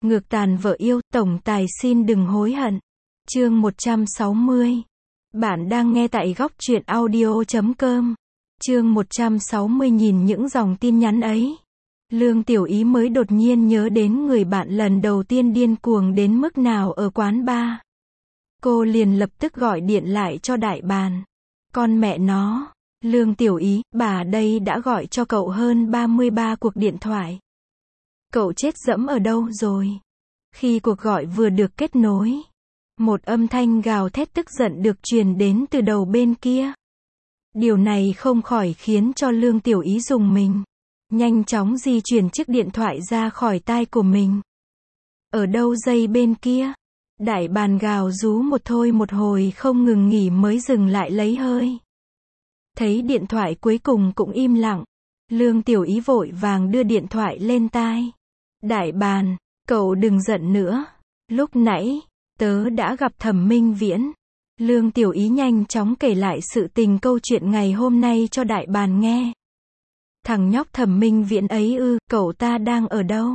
Ngược tàn vợ yêu, tổng tài xin đừng hối hận. Chương 160. Bạn đang nghe tại góc truyện audio.com. Chương 160. Nhìn những dòng tin nhắn ấy, Lương Tiểu Ý mới đột nhiên nhớ đến người bạn lần đầu tiên điên cuồng đến mức nào ở quán bar. Cô liền lập tức gọi điện lại cho đại bàn. Con mẹ nó, Lương Tiểu Ý, bà đây đã gọi cho cậu hơn 33 cuộc điện thoại. Cậu chết dẫm ở đâu rồi? Khi cuộc gọi vừa được kết nối, một âm thanh gào thét tức giận được truyền đến từ đầu bên kia. Điều này không khỏi khiến cho Lương Tiểu Ý rùng mình. Nhanh chóng di chuyển chiếc điện thoại ra khỏi tai của mình. Ở đâu dây bên kia? Đại bàn gào rú một thôi một hồi không ngừng nghỉ mới dừng lại lấy hơi. Thấy điện thoại cuối cùng cũng im lặng, Lương Tiểu Ý vội vàng đưa điện thoại lên tai. Đại bàn, cậu đừng giận nữa. Lúc nãy, tớ đã gặp Thẩm Minh Viễn. Lương Tiểu Ý nhanh chóng kể lại sự tình câu chuyện ngày hôm nay cho đại bàn nghe. Thằng nhóc Thẩm Minh Viễn ấy ư, cậu ta đang ở đâu?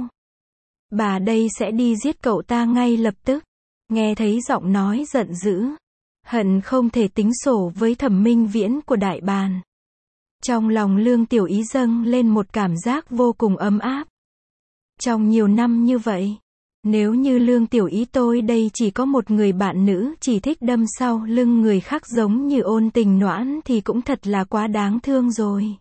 Bà đây sẽ đi giết cậu ta ngay lập tức. Nghe thấy giọng nói giận dữ, hận không thể tính sổ với Thẩm Minh Viễn của đại bàn. Trong lòng Lương Tiểu Ý dâng lên một cảm giác vô cùng ấm áp. Trong nhiều năm như vậy, nếu như Lương Tiểu Ý tôi đây chỉ có một người bạn nữ chỉ thích đâm sau lưng người khác giống như Ôn Tình Noãn thì cũng thật là quá đáng thương rồi.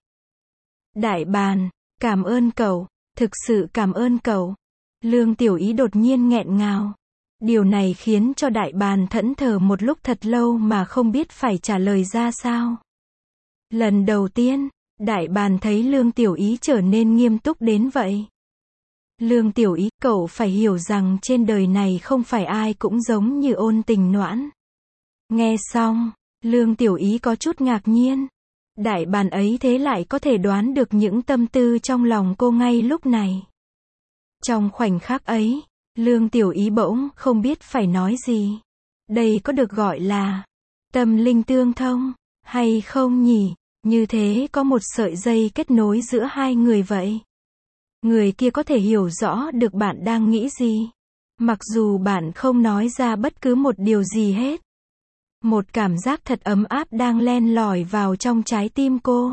Đại bàn, cảm ơn cậu, thực sự cảm ơn cậu. Lương Tiểu Ý đột nhiên nghẹn ngào. Điều này khiến cho đại bàn thẫn thờ một lúc thật lâu mà không biết phải trả lời ra sao. Lần đầu tiên, đại bàn thấy Lương Tiểu Ý trở nên nghiêm túc đến vậy. Lương Tiểu Ý, cậu phải hiểu rằng trên đời này không phải ai cũng giống như Ôn Tình Noãn. Nghe xong, Lương Tiểu Ý có chút ngạc nhiên. Đại bàn ấy thế lại có thể đoán được những tâm tư trong lòng cô ngay lúc này. Trong khoảnh khắc ấy, Lương Tiểu Ý bỗng không biết phải nói gì. Đây có được gọi là tâm linh tương thông, hay không nhỉ? Như thế có một sợi dây kết nối giữa hai người vậy. Người kia có thể hiểu rõ được bạn đang nghĩ gì. Mặc dù bạn không nói ra bất cứ một điều gì hết. Một cảm giác thật ấm áp đang len lỏi vào trong trái tim cô.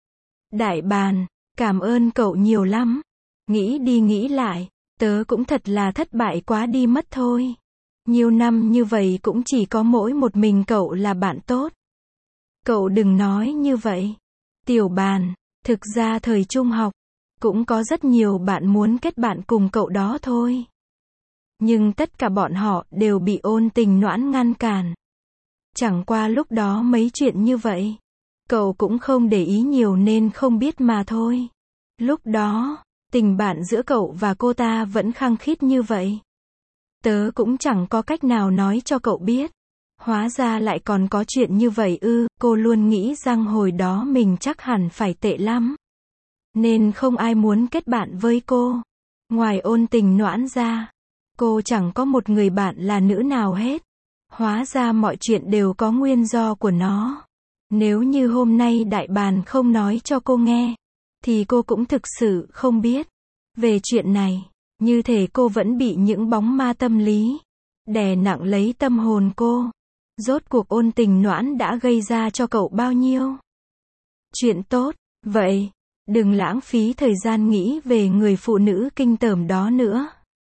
Đại bàn, cảm ơn cậu nhiều lắm. Nghĩ đi nghĩ lại, tớ cũng thật là thất bại quá đi mất thôi. Nhiều năm như vậy cũng chỉ có mỗi một mình cậu là bạn tốt. Cậu đừng nói như vậy. Tiểu bàn, thực ra thời trung học, cũng có rất nhiều bạn muốn kết bạn cùng cậu đó thôi. Nhưng tất cả bọn họ đều bị Ôn Tình Noãn ngăn cản. Chẳng qua lúc đó mấy chuyện như vậy, cậu cũng không để ý nhiều nên không biết mà thôi. Lúc đó, tình bạn giữa cậu và cô ta vẫn khăng khít như vậy. Tớ cũng chẳng có cách nào nói cho cậu biết. Hóa ra lại còn có chuyện như vậy ư, cô luôn nghĩ rằng hồi đó mình chắc hẳn phải tệ lắm. Nên không ai muốn kết bạn với cô. Ngoài Ôn Tình Noãn ra, cô chẳng có một người bạn là nữ nào hết. Hóa ra mọi chuyện đều có nguyên do của nó. Nếu như hôm nay đại bàn không nói cho cô nghe, thì cô cũng thực sự không biết. Về chuyện này, như thể cô vẫn bị những bóng ma tâm lý đè nặng lấy tâm hồn cô. Rốt cuộc Ôn Tình Noãn đã gây ra cho cậu bao nhiêu chuyện tốt. Vậy, đừng lãng phí thời gian nghĩ về người phụ nữ kinh tởm đó nữa.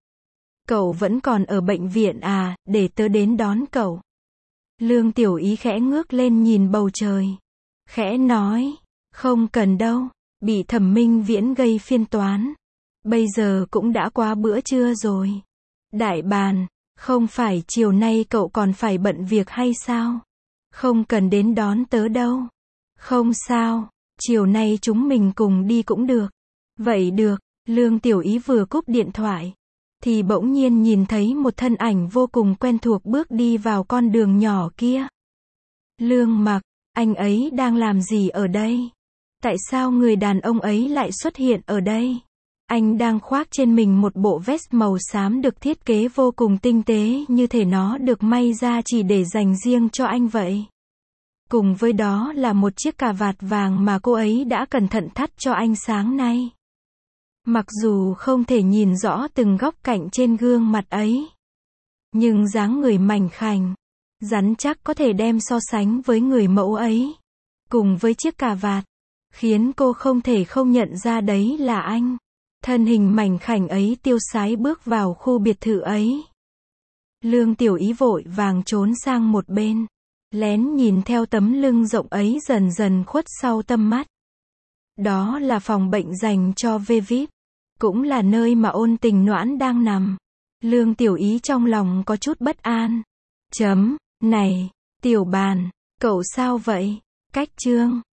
Cậu vẫn còn ở bệnh viện à, để tớ đến đón cậu. Lương Tiểu Ý khẽ ngước lên nhìn bầu trời. Khẽ nói, không cần đâu, bị Thẩm Minh Viễn gây phiền toán. Bây giờ cũng đã qua bữa trưa rồi. Đại bàn, không phải chiều nay cậu còn phải bận việc hay sao? Không cần đến đón tớ đâu. Không sao, chiều nay chúng mình cùng đi cũng được. Vậy được, Lương Tiểu Ý vừa cúp điện thoại, thì bỗng nhiên nhìn thấy một thân ảnh vô cùng quen thuộc bước đi vào con đường nhỏ kia. Lương Mặc, anh ấy đang làm gì ở đây? Tại sao người đàn ông ấy lại xuất hiện ở đây? Anh đang khoác trên mình một bộ vest màu xám được thiết kế vô cùng tinh tế như thể nó được may ra chỉ để dành riêng cho anh vậy. Cùng với đó là một chiếc cà vạt vàng mà cô ấy đã cẩn thận thắt cho anh sáng nay. Mặc dù không thể nhìn rõ từng góc cạnh trên gương mặt ấy, nhưng dáng người mảnh khảnh, rắn chắc có thể đem so sánh với người mẫu ấy, cùng với chiếc cà vạt, khiến cô không thể không nhận ra đấy là anh. Thân hình mảnh khảnh ấy tiêu sái bước vào khu biệt thự ấy. Lương Tiểu Ý vội vàng trốn sang một bên, lén nhìn theo tấm lưng rộng ấy dần dần khuất sau tầm mắt. Đó là phòng bệnh dành cho VIP, cũng là nơi mà Ôn Tình Noãn đang nằm. Lương Tiểu Ý trong lòng có chút bất an. Này, Tiểu Bàn, cậu sao vậy? Cách chương